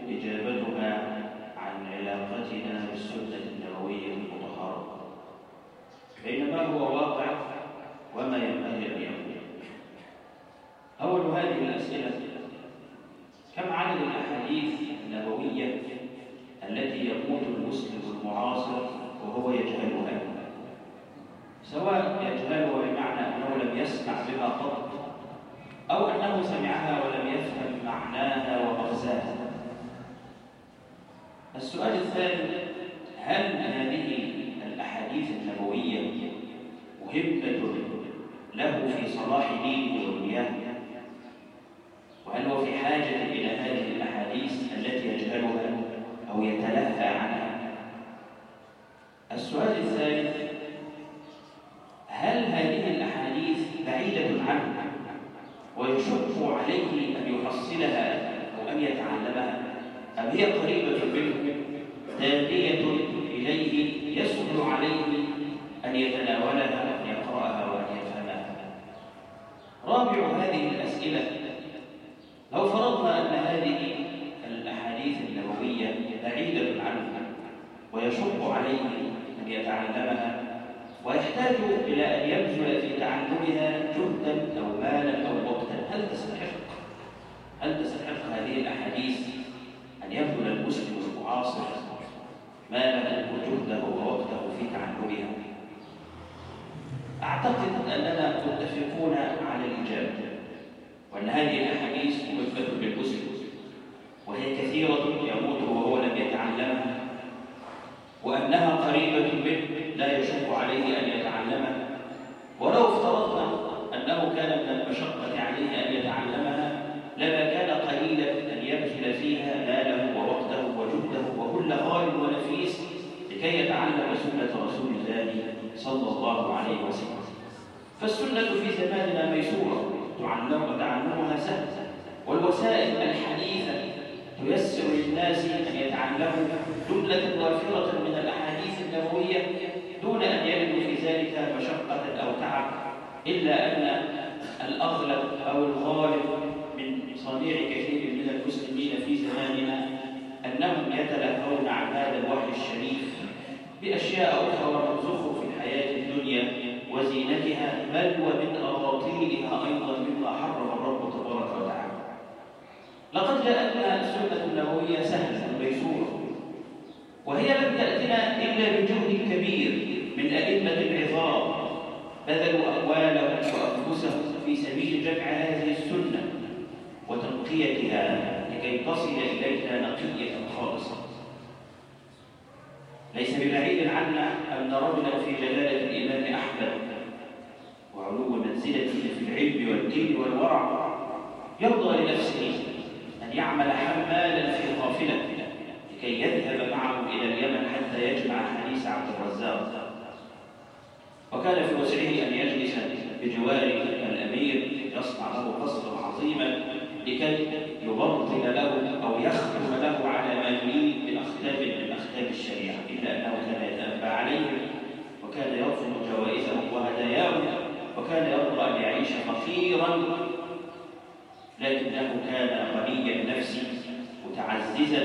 إجابتها عن علاقتنا بالسنة النبوية المطهرة، بينما هو واقع وما ينبغي أن يكون. أول هذه الأسئلة: كم عدد الأحاديث النبوية التي يموت المسلم المعاصر وهو يجهلها، سواء يجهلها بمعنى أنه لم يسمع بها قط أو أنه سمعها ولم يفهم معناها ومغزاها؟ السؤال الثاني: هل هذه الأحاديث النبوية مهمة له في صلاح دينه ودنياه؟ وهل هو في حاجة إلى هذه الأحاديث التي يجهلها أو يتلهى عنها؟ السؤال الثالث: هل هذه الأحاديث بعيدة عنه ويشق عليه أن يحصلها أو أن يتعلمها، أم هي قريبة منه دالية إليه يسهل عليه أن يتناولها وأن يقرأها وأن يفهمها؟ رابع هذه الأسئلة: لو فرضنا أن هذه الأحاديث النبوية بعيدة عنه ويشق عليه أن يتعلمها ويحتاج إلى أن يبذل في تعلمها جهدا أو مالا أو وقتا، هل تستحق هذه الأحاديث أن يبذل المسلم المعاصر ماله وجهده ووقته في تعلمها؟ أعتقد أننا متفقون على الإجابة، وأن هذه الأحاديث مهمة للمسلم، وهي كثيرة يموت وهو لم يتعلمها، وأنها قريبة منه لا يشق عليه أن يتعلمها. ولو افترضنا أنه كان من المشقة عليه أن يتعلمها لما كان قليلا أن يبذل فيها ماله ووقته وجهده وكل غال ونفيس لكي يتعلم سنة رسول الله صلى الله عليه وسلم. فالسنة في زماننا ميسورة وتعلمها سهل، والوسائل الحديثة تيسر للناس أن يتعلموا جملة وافرة من الأحاديث النبوية دون أن يجدوا في ذلك مشقة أو تعب، إلا أن الأغلب أو الغالب من صنيع كثير من المسلمين في زماننا أنهم يتلهون عن هذا الوحي الشريف بأشياء أخرى من زخرف الحياة الدنيا وزينتها، بل ومن أباطيلها أيضا مما حرم الرب تبارك وتعالى. لقد جاءتنا السنة النبوية سهلة ميسورة، وهي لم تأتنا إلا بجهد كبير من أئمة العظام بذلوا أموالهم وأنفسهم في سبيل جمع هذه السنة وتنقيتها لكي تصل إلينا نقية خالصة. ليس ببعيد عنا أن رجلا في جلالة الإمام أحمد وعلو منزلته في العلم والدين والورع يرضى لنفسه أن يعمل حمالا في قافلة لكي يذهب معه إلى اليمن حتى يجمع حديث عبد الرزاق، وكان في وسعه أن يجلس بجوار الأمير يصنع له قصرا عظيما لكي يبطل له أو يختم له على ما يريد من أختام الشريعة، إلا أنه كان يتأبى عليهم وكان يرفض جوائزهم وهداياهم، وكان يرضى أن يعيش فقيرا، لكنه كان غني النفس متعززا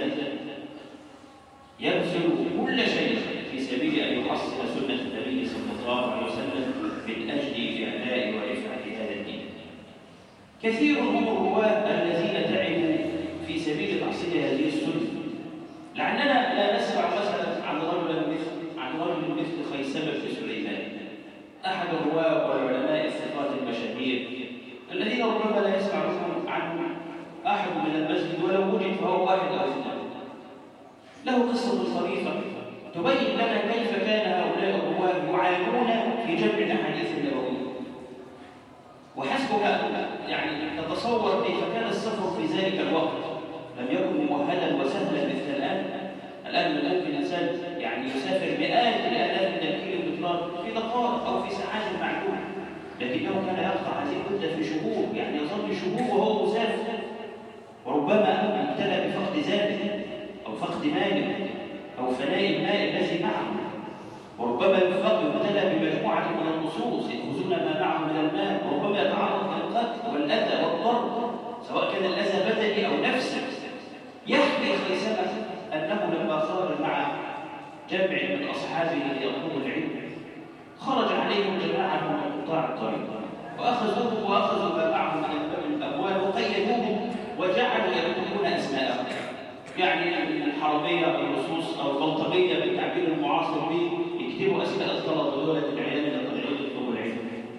يبذل كل شيء في سبيل أن يحصل سنة النبي صلى الله عليه وسلم من أجل إعلاء ورفعة هذا الدين. كثير هم الرواه الذين تعبوا في سبيل تحصيل هذه السنة، لعلنا لا نسمع مثلا عن رجل مثل خيثمة بن سليمان، أحد الرواه والعلماء الثقات المشاهير الذين ربما لا يسمع عنه أحد من المسجد، ولو وجد فهو واحد أو اثنين. له قصة طريفة تبين لنا كيف كان هؤلاء الرواه يعانون في جمع الأحاديث النبوية، وحسبك يعني تتصور كيف كان السفر في ذلك الوقت لم يكن مؤهلا وسهلا مثل الآن من ممكن الإنسان يعني يسافر مئات الآلاف من الكيلومترات في دقائق أو في ساعات معدودة، لكنه كان يقطع هذه المدة في شهور، يعني يظل شهور وهو مسافر، وربما ابتلى بفقد ذاته أو فقد ماله أو فناء الماء الذي معه، وربما ابتلى بمجموعة من النصوص يأخذون ما معه من الماء، وربما يتعرض للقتل والأذى والضرب، سواء كان الأذى بدني أو نفسي. يحمل خيثمة أنه لما خرج مع جمع من أصحابه ليطلبوا العلم خرج عليهم جماعة من قطاع الطريق وأخذوا ما معهم من الأموال وقيدوهم وجعلوا يكتبون أسماءهم، يعني الحرامية أو اللصوص أو البلطجية بالتعبير المعاصر به يكتبوا أسماء الطلبة ودولة العيال اللي طالعين يطلبوا العلم.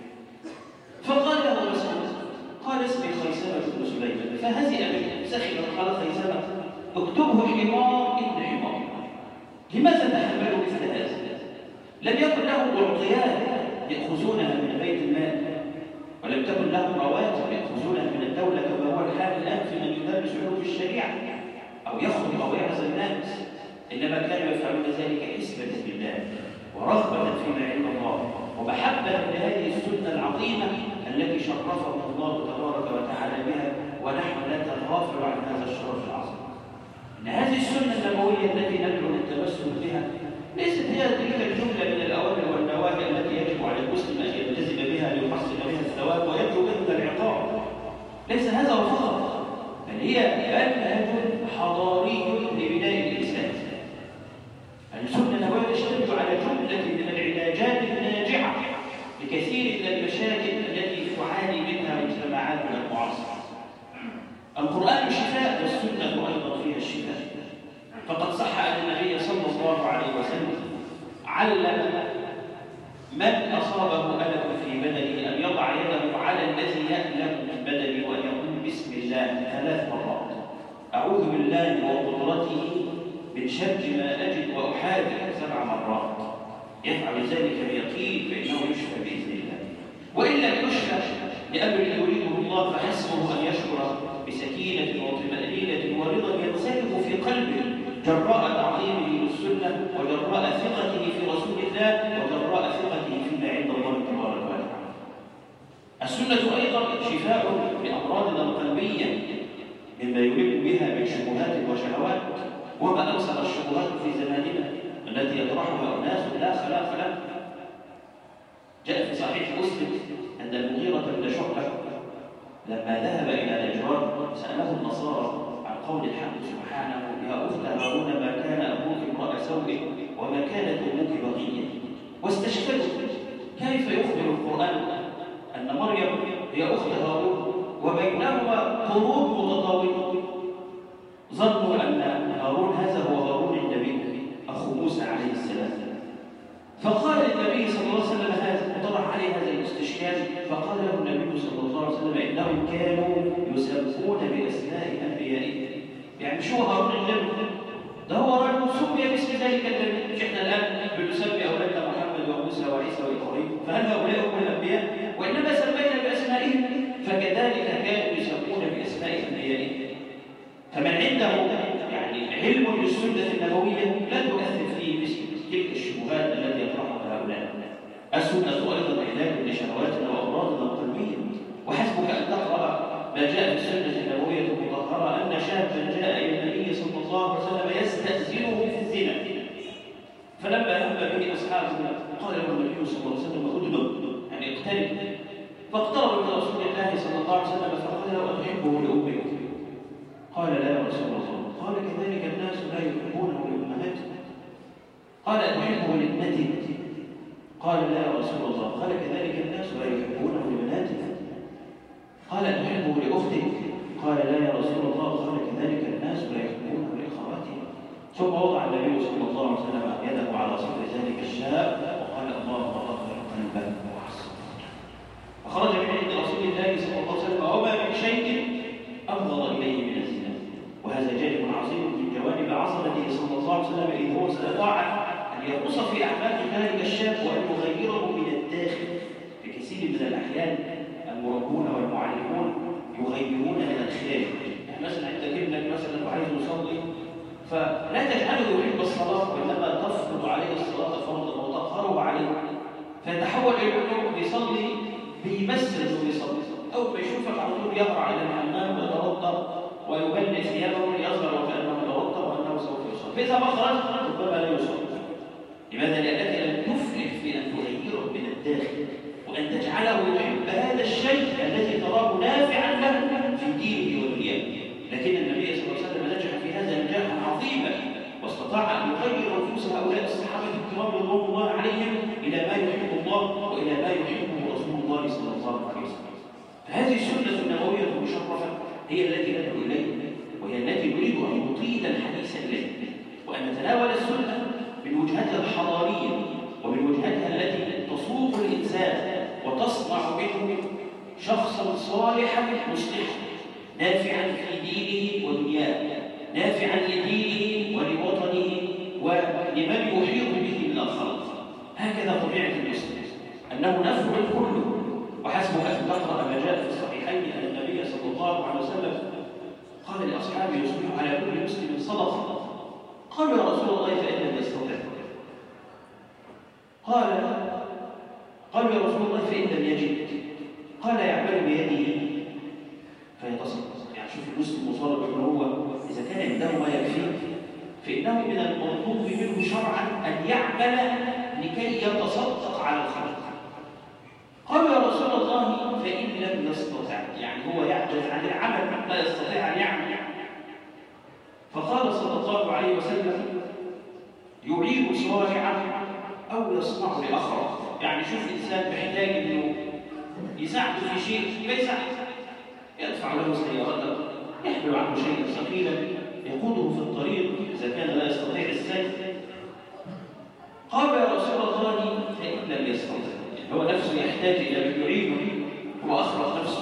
فقال له مسعود قال اسمي خيثمة بن سليمان فهزئ به سخر قال خيثمة اكتبه حمار ابن حمار. لماذا تحملوا مثل هذا؟ لم يكن لهم أعطيات يأخذونها من بيت المال، ولم تكن لهم رواتب يأخذونها من الدولة كما هو الحال الآن في من يدرس علوم الشريعة أو يخرج أو يعظ الناس، إنما كانوا يفعلون ذلك حسبة بالله ورغبة فيما عند الله ومحبة لهذه السنة العظيمة التي شرفهم الله تبارك وتعالى بها، ونحن لا نتغافل عن هذا الشرف العظيم. إن هذه السنة النبوية التي ندعو للتمسك بها ليست هي تلك الجملة من الأوامر والنواهي التي يجب على المسلم أن يلتزم بها ليحصل بها الثواب ويرجو منها العقاب. ليس هذا فقط، بل هي منهج حضاري لبناء الإنسان. السنة النبوية تشتمل على جملة من العلاجات الناجعة لكثير من المشاكل التي تعاني منها مجتمعاتنا المعاصرة. القرآن شفاء والسنة أيضا فيها الشفاء، فقد صح أن النبي صلى الله عليه وسلم علم من أصابه ألم في بدنه أن يضع يده على الذي يألم من بدنه وأن يقول بسم الله 3 مرات، أعوذ بالله وقدرته من شر ما أجد وأحاذر 7 مرات. يفعل ذلك بيقين فإنه يشفى بإذن الله، وإن لم يشفى لأمر يريده الله فحسبه أن يشعر بسكينة وطمأنينة ورضا ينسكب في قلبه جراء تعظيمه للسنة وجراء ثقته في رسول الله وجراء ثقته فيما عند الله تبارك وتعالى. السنة أيضا شفاء لأمراضنا القلبية مما يلم بها من شبهات وشهوات، وما أكثر الشبهات في زماننا التي يطرحها أناس لا خلاق له. جاء في صحيح مسلم أن المغيرة بن شعبة لما ذهب إلى نجران سأله النصارى عن قول الحق سبحانه يا أخت هارون ما كان أبوك امرأ سوء وما كانت أمك بغية، واستشكلوا كيف يخبر القرآن أن مريم هي أخت هارون وبينهما قرون متطاولة. ظنوا أن هارون هذا هو هارون النبي أخو موسى عليه السلام. فقال النبي صلى الله عليه وسلم هذا وطرح عليه هذا الاستشكال، فقال له النبي صلى الله عليه وسلم إنهم كانوا يسمون بأسماء أنبيائهم. يعني شو هارون النبي؟ ده هو رجل سمي باسم ذلك النبي. مش احنا الآن بنسمي أولادنا محمد وموسى وعيسى وإبراهيم، فهل هؤلاء هم الأنبياء؟ وإنما سمينا بأسمائهم، فكذلك كانوا يسمون بأسماء أنبيائهم. فمن عنده يعني علم بالسنة النبوية لا تؤثر فيه مثل تلك الشبهات التي يطرحها هؤلاء. السنة أيضا علاج لشهواتنا وأمراضنا القلبية، وحسبك أن تقرأ ما جاء في السنة النبوية المطهرة أن شابا جاء إلى النبي صلى الله عليه وسلم يستأذنه في الزنا، فلما هم به أصحابه قال له النبي صلى الله عليه وسلم أدنى يعني اقترب، فاقترب من رسول الله صلى الله عليه وسلم فقال له أتحبه لأمك؟ قال لا يا رسول الله. قال كذلك الناس لا يحبونه لأمهاتهم. قال أتحبه لابنتك؟ قال لا يا رسول الله. قال كذلك الناس لا يحبونه لبناتهم. قال أتحبه لأختك؟ قال لا يا رسول الله. قال كذلك الناس لا يحبونه لأخواتهم. ثم وضع النبي صلى الله عليه وسلم يده على صدر ذلك الشاب وقال اللهم طهر قلبه وحسن. فخرج من عند رسول الله صلى الله عليه وسلم وما من شيء أفضل إليه من الزنا، وهذا جانب عظيم من جوانب عظمته صلى الله عليه وسلم، إذ هو استطاع أن يغوص في أعماق ذلك الشاب وأن يغيره من الداخل. في كثير من الأحيان المربون والمعلمون يغيرون من الخارج. يعني مثلا عند ابنك مثلا وعايز يصلي فلا تجعله يحب الصلاة وإنما تفرض عليه الصلاة فرضا وتقهره عليه، فيتحول إلى أنه بيصلي بيمثل أنه بيصلي، أو بيشوفك على طول يقرع إلى الحمام ويتوضأ ويبلغ ثيابه يظهر وكأنه يتوضأ وأنه سوف يصلي، فإذا ما خرج ربما لا يصلي. لماذا؟ لأنك لم تفلح في أن تغيره من الداخل وأن تجعله يحب هذا الشيء الذي تراه نافعا له في دينه ودنياه. لكن النبي صلى الله عليه وسلم نجح في هذا نجاحا هذه السنة النبوية المشرفة هي التي ندعو إليها، وهي التي نريد أن نطيل الحديث إليها، وأن نتناول السنة من وجهتها الحضارية ومن وجهتها التي تصوغ الإنسان وتصنع منه شخصا صالحا مصلحا نافعا في دينه ودنياه، نافعا لدينه ولوطنه ولمن يحيط به من الخلق. هكذا طبيعة المسلم، أنه نفع كله. وحسبك أن تقرأ ما جاء في الصحيحين أن النبي صلى الله عليه وسلم قال لأصحابه: يصبح على كل مسلم صدقة. قالوا: يا رسول الله فإن لم يستطع. قالوا: يا رسول الله فإن لم يجد. قال: يعمل بيده فيتصدق. يعني شوف المسلم مصرف أنه هو إذا كان عنده ما يكفيه فإنه من المطلوب منه شرعا أن يعمل لكي يتصدق على الخلق. قالوا: يا رسول الله فإن لم يستطع، يعني هو يعجز عن العمل، لا يستطيع أن يعمل. فقال صلى الله عليه وسلم: يعين صالحا أو يصنع لآخر. يعني شوف إنسان محتاج إنه يساعده في شيء ما يساعد، يدفع له سيارته، يحمل عنه شيئا ثقيلا، يقوده في الطريق إذا كان لا يستطيع السير. قال: يا رسول الله فإن لم يستطع، هو نفسه يحتاج إلى من يعينه، هو أخرج نفسه.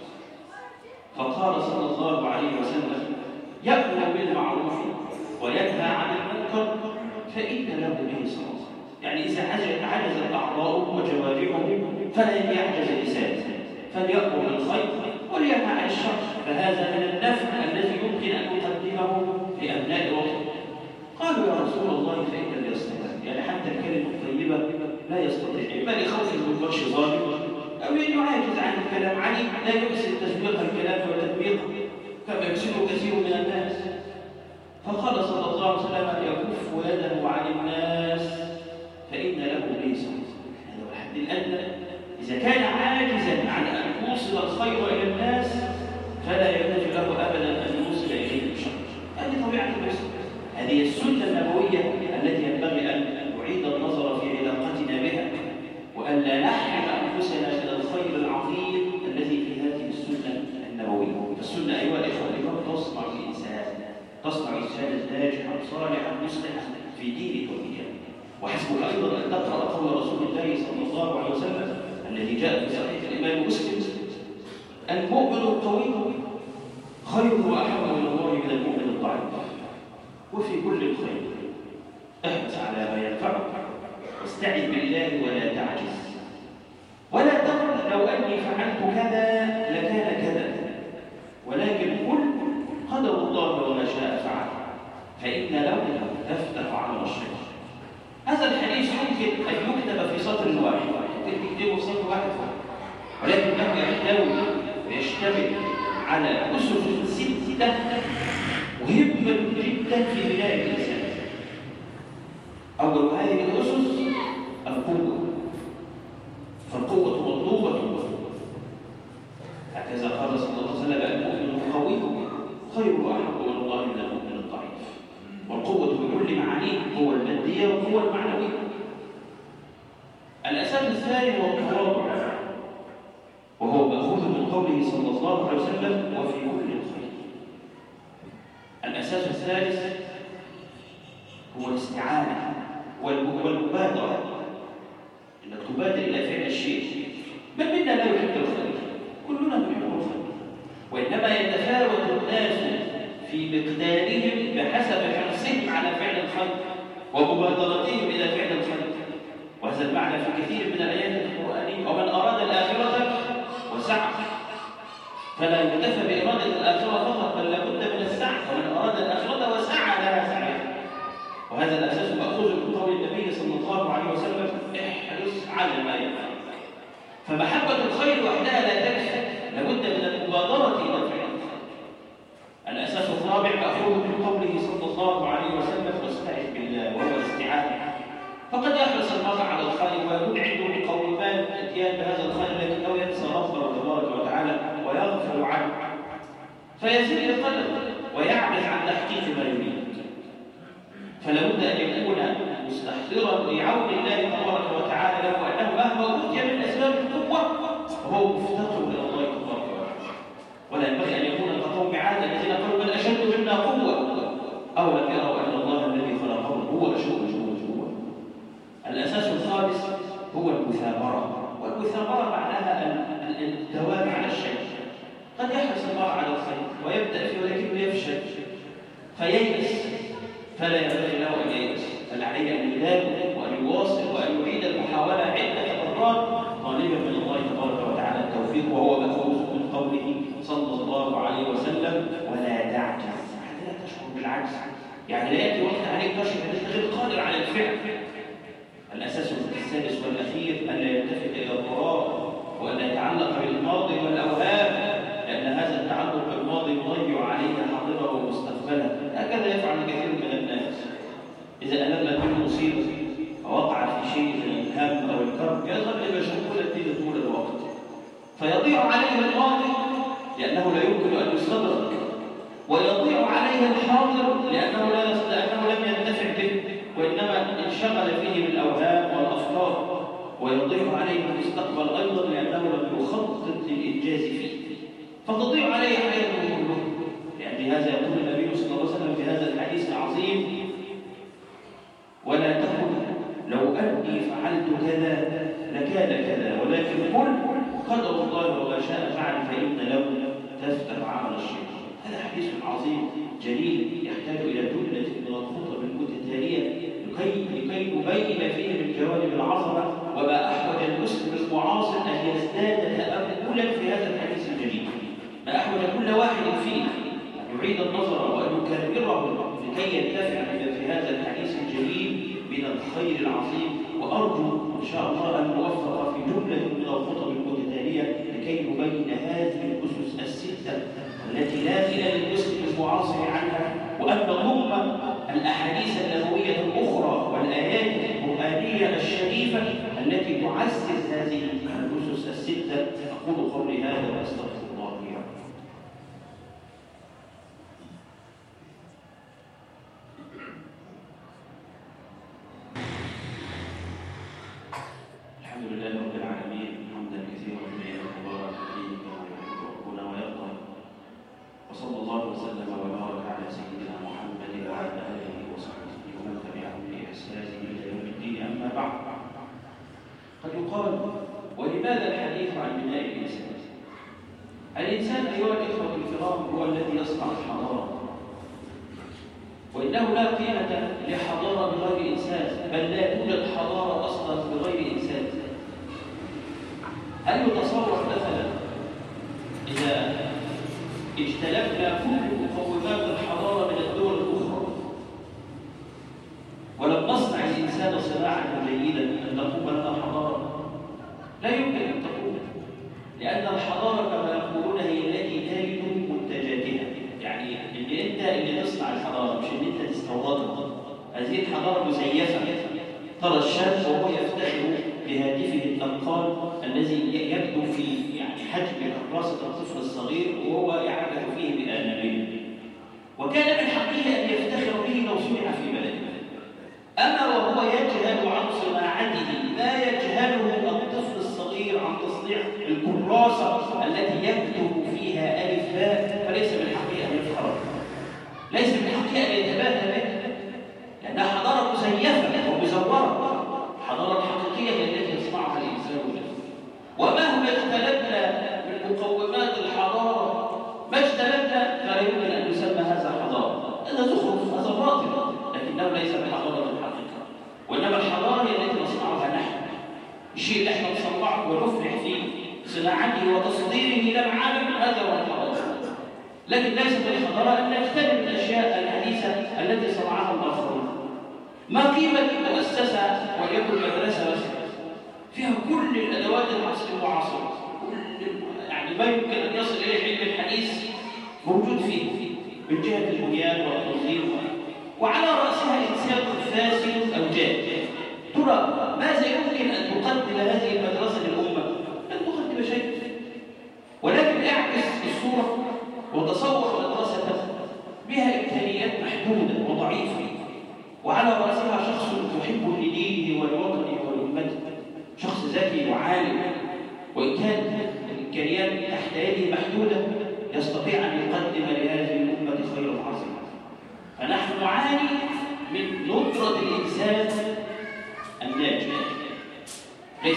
فقال صلى الله عليه وسلم: يأمر بالمعروف وينهى عن المنكر فإن له به صلاة. يعني إذا عجز أعضاؤه وجوارحه فلا يعجز لسانه، فليأمر بالخير ولينهى عن الشر، فهذا من النفع الذي يمكن أن يقدمه لأبناء وطنه. قالوا: يا رسول الله فإن لم يستطع، يعني حتى الكلمة الطيبة لا يستطيع، إما لخوف من بطش ظالم أو أنه عاجز عن الكلام عليه، لا يحسن تسبيق الكلام وتدبيقه كما يحسنه كثير من الناس. فقال صلى الله عليه وسلم: يكف يده عن الناس فإن له به صلاة. هذا هو الحد الأدنى. إذا كان عاجزا عن أن يوصل الخير إلى الناس فلا يحتاج له أبدا أن يوصل إليهم الشر. هذه طبيعة المسلم، هذه السنة النبوية التي ينبغي أن نعيد النظر في علاقتنا بها، وأن لا نحرم أنفسنا من الخير العظيم الذي في هذه السنة النبوية. فالسنة أيها الإخوة الكرام تصنع إنسانا ناجحا صالحا مصلحا في دينه ودنياه. وحسبك أيضا أن تقرأ قول رسول الله صلى الله عليه وسلم الذي جاء في صحيح الإمام مسلم: المؤمن القوي خير وأحب إلى الله من المؤمن الضعيف. وفي كل الخير احرص على ما ينفعك واستعذ بالله ولا تعجز، ولا تقل لو أني فعلت كذا لكان كذا، ولكن قل قدر الله وما شاء فعل، فإن لو تفتح على الشيء. هذا الحديث يمكن أن يكتب في سطر واحد، يمكن تكتبه في سطر واحد فقط، ولكنه يحتوي ويشتمل على أسس 6 مهمة جدا في بناء الإنسان. أول هذه الأسس القوة، فالقوة مطلوبة. هكذا قال صلى الله عليه وسلم: المؤمن القوي خير وأحب إلى الله من المؤمن الضعيف. والقوة بكل معانيه، هو المادية والقوة المعنوية. الأساس الثاني هو التواضع، وهو مأخوذ من قوله صلى الله عليه وسلم: وفي كل الخير. الأساس الثالث هو الاستعانة والمبادرة، إنك تبادر إلى فعل الشيء. من منا لا يحب الخير؟ كلنا نحب الخير، وإنما يتفاوت الناس في مقدارهم بحسب حرصهم على فعل الخير ومبادرتهم إلى فعل الخير. وهذا المعنى في كثير من الآيات القرآنية: ومن أراد الآخرة وسعى. فلا يكتفى بإرادة الآخرة فقط، بل لابد من السعي. ومن أراد الآخرة وسعى لها سعيها. وهذا الأساس مأخوذ من قول النبي صلى الله عليه وسلم: احرص على ما ينفعك. فمحبة الخير وحدها لا تكفي، لابد من المبادرة إلى فعل الخير. الأساس الرابع مأخوذ من قوله صلى الله عليه وسلم: واستعذ بالله، وهو الاستعانة. فقد يحرص المرء على الخير ويدعي بقومان اتيان بهذا الخير، لكنه ينسى ربه تبارك وتعالى ويغفل عنه، فيزيد القلب ويعجز عن تحقيق ما يريد. فلا بد ان يكون مستحضرا لعون الله تبارك وتعالى له، انه مهما اوتي من اسباب القوه فهو مفتقر الى الله تبارك هو المثابرة، والمثابرة معناها الدوام على الشيء. قد يحرص المرء على الخير ويبدأ فيه ولكنه يفشل فييأس، فلا ينبغي له أن ييأس، بل عليه أن يداوم وأن يواصل وأن يعيد المحاولة عدة مرات طالبا من الله تبارك وتعالى التوفيق، وهو مأخوذ من قوله صلى الله عليه وسلم: ولا تعجز. حتى لا تشعر بالعجز، يعني لا يأتي وقت عليك تشعر أنك غير قادر على الفعل. الأساس السادس والأخير أن لا يلتفت إلى الضرار وأن لا يتعلق بالماضي والأوهام، لأن هذا التعلق بالماضي يضيع عليه حاضره ومستقبله. هكذا يفعل كثير من الناس، إذا ألمت منه مصيبة ووقع في شيء من الهم أو الكرب يذهب لمشغولة به طول الوقت، فيضيع عليه الماضي لأنه لا يمكن أن يستدرك، ويضيع عليه الحاضر لأنه لم ينتفع به وإنما انشغل فيه بالأوهام والأفكار، ويضيع عليه المستقبل أيضا لأنه لم يخطط للإنجاز فيه، فتضيع عليه حياته كله. يعني هذا يقول النبي صلى الله عليه وسلم في هذا الحديث العظيم: ولا تقل لو أني فعلت كذا لكان كذا، ولكن قل قدر الله وما شاء فعل، فإن لو تفتح عمل الشيطان. هذا حديث عظيم جليل يحتاج إلى جملة من الخطب المتتالية لكي نبين فيه من جوانب العظمة وما أحوج المسلم المعاصر أن يزداد تأملا في هذا الحديث الجليل. ما أحوج كل واحد فيه أن يعيد النظر وأن يكرره لكي ينتفع في هذا الحديث الجليل من الخير العظيم. وأرجو إن شاء الله أن نوفق في جملة من الخطب المتتالية لكي نبين هذه الأسس الستة التي لا غنى للمسلم المعاصر عنها، وأن نضم الأحاديث النبوية الأخرى والآيات القرآنية الشريفة التي تعزز هذه الأسس الستة. أقول قولي هذا وأستغفر الله لي ولكم. الحمد لله رب العالمين حمدا كثيرا طيبا مباركا فيه كما يحب ربنا ويرضى، وصلى الله وسلم وبارك على سيدنا محمد وعلى اله وصحبه ومن تبعهم باحسان الى يوم الدين. اما بعد، قد يقال: ولماذا الحديث عن بناء الانسان؟ الانسان ايها الاخوه الكرام هو الذي يصنع الحضاره، وانه لا قيمه لحضاره بغير انسان، بل لا توجد حضاره اصلا بغير انسان. هل يتصور مثلا اذا اجتلبنا كل مقومات الحضاره من الدول الاخرى ولم نصنع الانسان صناعه جيده ان تقوم لنا حضاره؟ لا يمكن ان تقوم، لان الحضاره كما يقولون هي التي تلد منتجاتها. يعني ان انت اللي تصنع الحضاره، مش ان انت تستوردها. هذه الحضاره مزيفه. ترى الشاب وهو يفتخر بهاتفه النقال الذي يبدو في حجم كراسه الطفل الصغير وهو يعبث فيه بآنابيب، وكان من حقه ان يفتخر به لو صنع في بلده. اما وهو يجهل عن صناعته ما يجهله الطفل الصغير عن تصنيع الكراسه التي يكتب فيها الف باء، فليس من حقه ان يفخر بها، ليس من حقه ان يتباهى بها، لانها حضاره مزيفه ومزوره. الحضاره الحقيقيه هي التي يصنعها الانسان نفسه. ومهما اجتلبنا من مقومات الحضاره ما اجتلبنا فلا يمكن ان يسمى هذا حضاره. هذا زخرف، هذا باطل، لكنه ليس بحضاره الحقيقه، وانما الحضاره هي التي نصنعها نحن. الشيء اللي احنا نصنعه ونفرح في صناعته وتصديره الى العالم هذا هو الحضاره. لكن ليست الحضاره ان نجتنب الاشياء الحديثه التي صنعها الاخرون. ما قيمه مؤسسه وليكن مدرسه بس فيها كل الادوات العصر المعاصره، يعني ما يمكن ان يصل اليه علم الحديث موجود فيه من جهه البنيان والتنظيم، وعلى راسها انسان فاسد او جاد. ترى ماذا يمكن ان تقدم هذه المدرسه للامه؟ لن تقدم شيء، ولكن اعكس الصوره وتصور مدرسه بها امكانيات محدوده وضعيفه، وعلى راسها شخص محب لدينه ولوطنه ولامته، شخص ذكي وعالم، وإن كانت الإمكانيات تحت يده محدودة يستطيع أن يقدم لهذه الأمة خيرا عظيما. فنحن نعاني من ندرة الإنسان الناجح،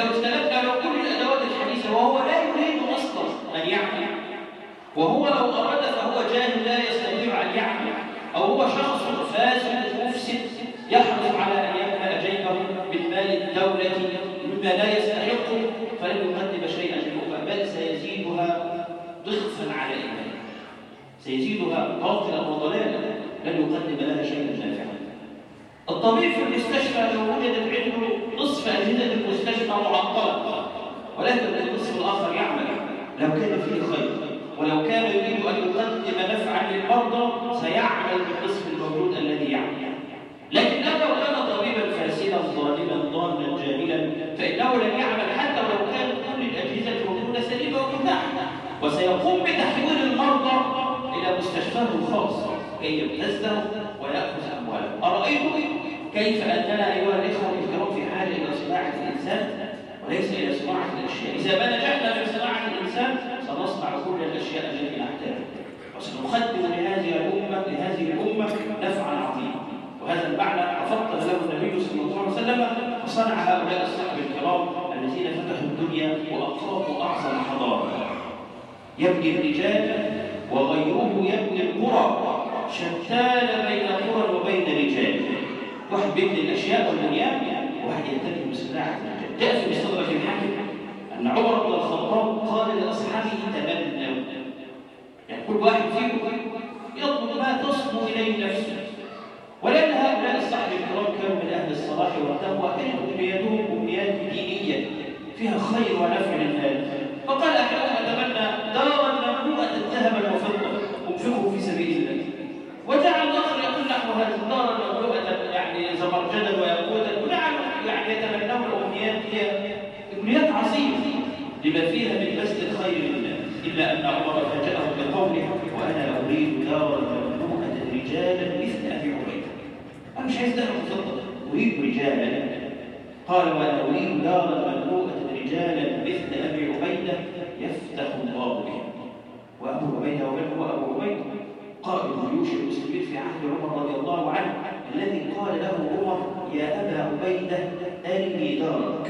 لو استلمنا له كل الأدوات الحديثة وهو لا يريد أصلا أن يعمل، وهو لو أراد فهو جاهل لا يستطيع أن يعمل، أو هو شخص فاسد مفسد يحرص على أن يملأ جيبه بالمال الدولة مما لا يستحقه، فلن يقدم شيئا للأمة، بل سيزيدها ضغطا على إيمانها، سيزيدها باطلا وضلالا، لن يقدم لها شيئا نافعا. الطبيب في المستشفى لو وجدت عنده نصف أجهزة المستشفى معطلة ولكن النصف الآخر يعمل، لو كان فيه خير ولو كان يريد أن يقدم نفعا للمرضى سيعمل بالنصف الموجود الذي يعمل. لكن لو كان طبيبا فاسدا ظالما ضالا جاهلا فإنه لن يعمل حتى ولو كانت كل الأجهزة الموجودة سليمة ومتاحة، وسيقوم بتحويل المرضى إلى مستشفاه الخاص كي يبتزه ويأخذ أمواله. أرأيتم كيف أننا أيها الإخوة الكرام في حاجة إلى صناعة الإنسان وليس إلى صناعة الأشياء؟ إذا ما نجحنا في صناعة الإنسان سنصنع كل الأشياء التي نحتاجها وسنقدم لهذه الأمة نفعا عظيما. وهذا المعنى تفضل له النبي صلى الله عليه وسلم وصنع هؤلاء الصحابة الكرام الذين فتحوا الدنيا وأقاموا أعظم حضارة. يبني الرجال وغيره يبني القرى، شتان بين قرى وبين رجال. واحد بيبني الاشياء والبنيان وواحد يهتم بصناعه الرجال. جاء في مستدرك الحاكم ان عمر بن الخطاب قال لاصحابه تمنوا، يعني كل واحد فيكم يطلب ما تصبو اليه نفسه. ولان هؤلاء الصحابه الكرام كانوا من اهل الصلاح والتقوى كانت امنياتهم امنيات دينيه فيها خير ونفع للناس، فقال احدهم اتمنى دارا مملوءه ذهبا وفضه انفقه في سبيل الله، وجعل الاخر يقول نحو هذه الدار المملوءه يعني زمرجدا وياقوتا، وجعل يعني يتمنون امنيات هي امنيات عظيمه لما فيها من بذل الخير لله، الا ان عمر فاجأه بقوله وانا اريد دارا مملوءه رجالا مثل ابي عبيده. انا مش عايز ذهب وفضه، اريد رجالا. قال وانا اريد دارا مملوءه رجالا مثل ابي عبيده يفتح الله بهم. وابو عبيده ومن هو ابو عبيده؟ قائد جيوش المسلمين في عهد عمر رضي الله عنه، الذي قال له عمر يا ابا عبيده ارني دارك.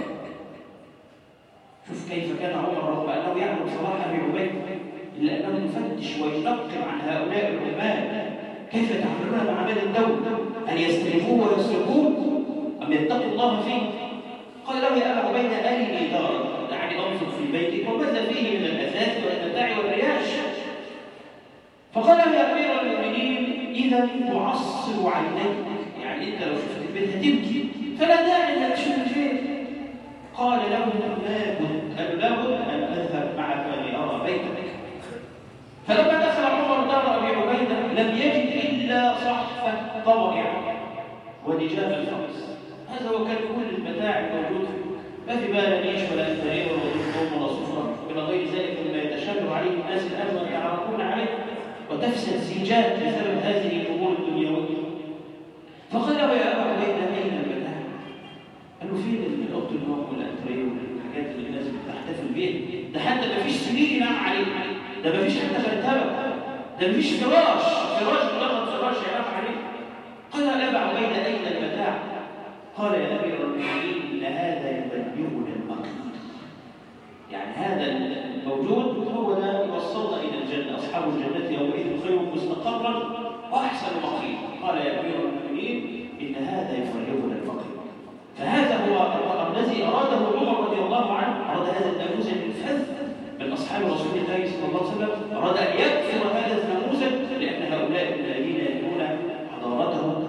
شوف كيف كان عمر رغم انه يعلم صلاح ابي عبيده الا انه يفتش وينقب عن هؤلاء العمال كيف يتعاملون مع مال الدوله، ان يستلفوه ويسلكوه ام يتقوا الله فيه. قال له يا ابا عبيده ارني دارك، يعني انظر في بيتك وماذا فيه من الاثاث والمتاع والرياش. فقال يا امير المؤمنين اذا تعصر عينيك، يعني انت لو شفت البيت هتبكي فلا داعي انك تشوف البيت. قال له لابد ان اذهب معك لارى بيتك. فلما دخل عمر دار ابي عبيده لم يجد الا صحفه ضوئع ودجاج الفرس، هذا هو كان كل المتاع الموجود ما في بقى لا نيش ولا انتريه ولا ضوء ولا صفره الى غير ذلك مما يتشابه عليه الناس الان ويتعرفون عليه وتفسد زيجات بسبب هذه الامور الدنيويه. فقال له يا ابا عبيده اين المتاع؟ قال له فين الاوضه النوم والانتريه والحاجات اللي الناس بتحتفل بيها؟ ده حتى ما فيش سرير ينام عليه، ده ما فيش حتى مرتبه، ده ما فيش فراش مجرد فراش ينام عليه. قال يا ابا عبيده اين المتاع؟ قال يا امير المؤمنين ان هذا يبلغنا المقيت، يعني هذا الموجود هو ده يوصلنا الى الجنه، اصحاب الجنه يومئذ خير مستقرا واحسن مقيلا. قال يا امير المؤمنين ان هذا يفرغنا الفقر. فهذا هو الذي اراده عمر رضي الله عنه، اراد هذا النموذج الفذ من اصحاب رسول الله صلى الله عليه وسلم، اراد ان يكثر هذا النموذج لان هؤلاء الذين يبنون حضارتهم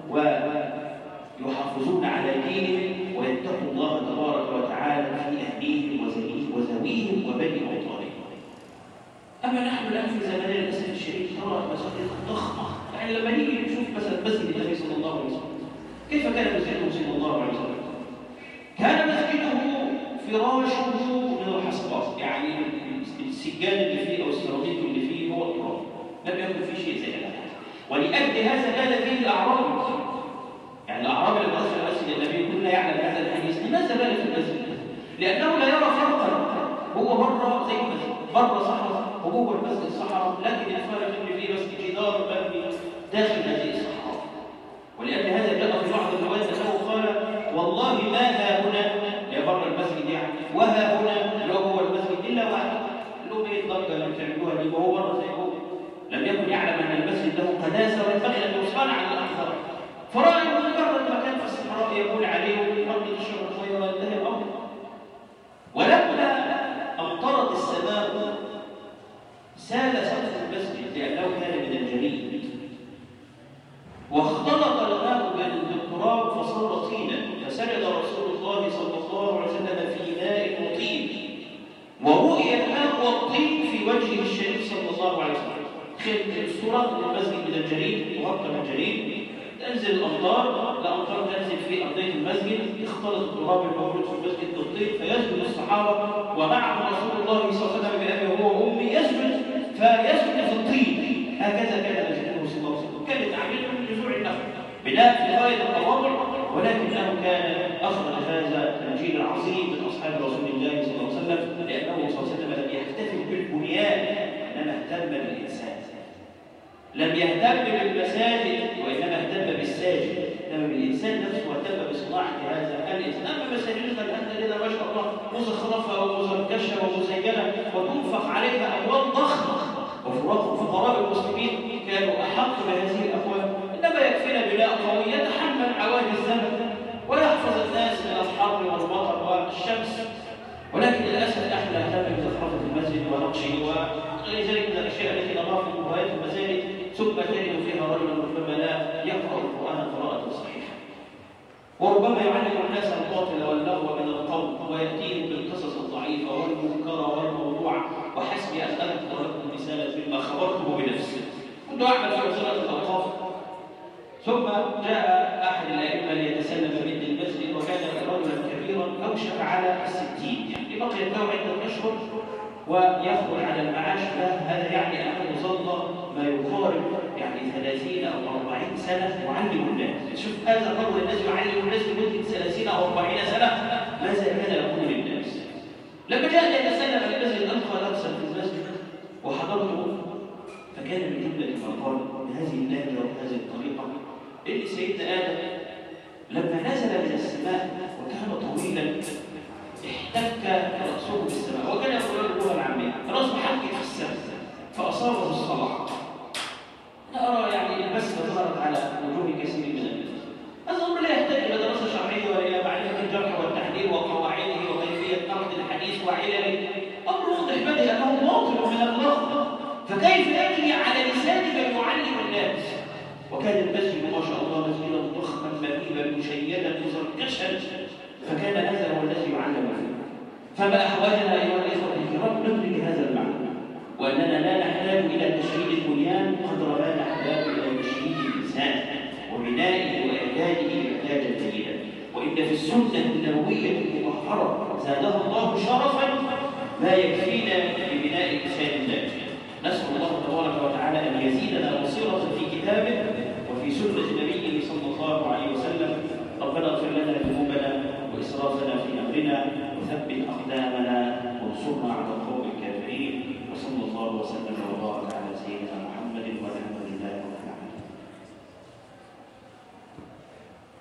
ويحافظون على دينهم ويتقوا الله تبارك وتعالى في اهليهم وزويهم وبني اوطانهم. اما نحن الان في زماننا للاسف الشديد نرى مساجد ضخمه، يعني لما نيجي نشوف مثلا مسجد النبي صلى الله عليه وسلم كيف كان مسجده صلى الله عليه وسلم؟ كان مسجده فراشه من الحصبات، يعني السجاد اللي فيه او السيراميك اللي فيه هو التراب، لم يكن فيه شيء زي هذا. ولاجل هذا كان فيه الاعراب، يعني الاعراب اللي دخل مسجد النبي كلنا يعلم هذا الحديث. لماذا بال في المسجد؟ لانه لا يرى فرقا، هو بره زي المسجد، بره صحراء وجوه المسجد صحراء، لكن الفرق ان فيه بس جدار مبني داخل هذه الصحراء. ولأن هذا جاء في بعض الروايات أنه قال والله ما ها هنا بره المسجد يعني، وها هنا لو هو المسجد الا واحد له بيت ضجه لم تعملوها دي وهو بره زي هو، لم يكن يعلم ان المسجد له قداسه وينبغي ان يصانع على الاخر، فراى مجرد مكان في الصحراء يقول عليه رب تشرب الخير وينتهي الامر. ولما امطرت السماء سال سقف المسجد لانه كان من الجليد، واختلط الماء بالتراب فصار طينا، فسرد رسول الله صلى الله عليه وسلم في ماء وطين، ورؤي الماء والطين في وجهه الشريف صلى الله عليه وسلم. خير الصورة المسجد من الجليد مغطى بالجليد، تنزل الأمطار، الأمطار تنزل في أرضية المسجد، يختلط التراب الموجود في المسجد بالطين، فيسجد الصحابة ومعهم رسول الله صلى الله عليه وسلم بأبي هو وأمي يسجد، فيسجد في الطين. هكذا كان مسجده صلى الله عليه وسلم، كان تعبير من نزوع النخل بناء في غاية التواضع، ولكنه كان أخرج هذا الجيل العظيم من أصحاب رسول الله صلى الله عليه وسلم، لأنه صلى الله عليه وسلم لم يحتفل بالبنيان إنما اهتم بالإنسان، لم يهتم بالمساجد وإنما اهتم بالساجد، اهتم بالإنسان نفسه واهتم بصناعة هذا الإنسان. أما مساجدنا الآن كده ما شاء الله مزخرفة ومزركشة ومزينة وتنفق عليها أموال ضخمة، وفقراء المسلمين كانوا أحق بهذه الأموال، إنما يكفينا بناء قوي يتحمل عوائد الزمن ويحفظ الناس من الحر والمطر والشمس. ولكن للأسف نحن نهتم بزخرفة المسجد ونقشه وغير ذلك من الأشياء التي نضافها في بوابات المساجد، ثم تجد فيها رجلا ربما لا يقرأ القرآن قراءة صحيحة، وربما يعلم الناس الباطل واللغو من القول، ويأتيهم بالقصص الضعيفة والمنكرة والموضوعة، وحسبي أن أذكر لكم مثالا مما خبرته بنفسي. كنت أعمل في وزارة الأوقاف، ثم جاء أحد الأئمة ليتسلم مني المسجد، وكان رجلا كبيرا أوشك على 60، يعني بقيت له عدة أشهر ويخرج على المعاش. هذا يعني أنه ظل ما يقارب يعني 30 أو 40 سنة يعلم الناس. شوف هذا الرجل الذي يعلم الناس لمدة 30 أو 40 سنة ماذا كان يقول للناس؟ لما جاء ليتسلم المسجد ألقى درسا في المسجد وحضرته، فكان من جملة ما قال بهذه اللهجة وبهذه الطريقة إن سيدنا آدم لما نزل من السماء وكان طويلا احتك رأسه بالسماء، وكان يقول اللغة العامية رأسه حكت في السماء فأصابه الصلاح. أنا أرى يعني البسمة ظهرت على وجوه كثير من الناس. هذا الأمر لا يحتاج إلى دراسة شرعية ولا إلى معرفة الجرح والتحليل وقواعده وكيفية نقد الحديث وعلله، أمر واضح بديهي أنه باطل من اللفظ، فكيف يجري على لسان من يعلم الناس؟ وكان المسجد ما شاء الله مسجدا ضخما مبيبا مشيدا مزركشا، فكان هذا هو الذي يعلم فيه. فما أحوجنا أيها الإخوة الكرام ندرك هذا المعنى، وأننا لا نحتاج إلى تشييد البنيان قدر ما نحتاج إلى تشييد الإنسان وبنائه وإعداده إعدادا جيدا. وإن في السنة النبوية المطهرة زادها الله شرفا ما يكفينا ببناء الإنسان الناجح. نسأل الله تبارك وتعالى أن يزيدنا بصيرة في كتابه وفي سنة نبيه صلى الله عليه وسلم. ربنا اغفر لنا ذنوبنا وإسرافنا في أمرنا وثبت أقدامنا وانصرنا على القوم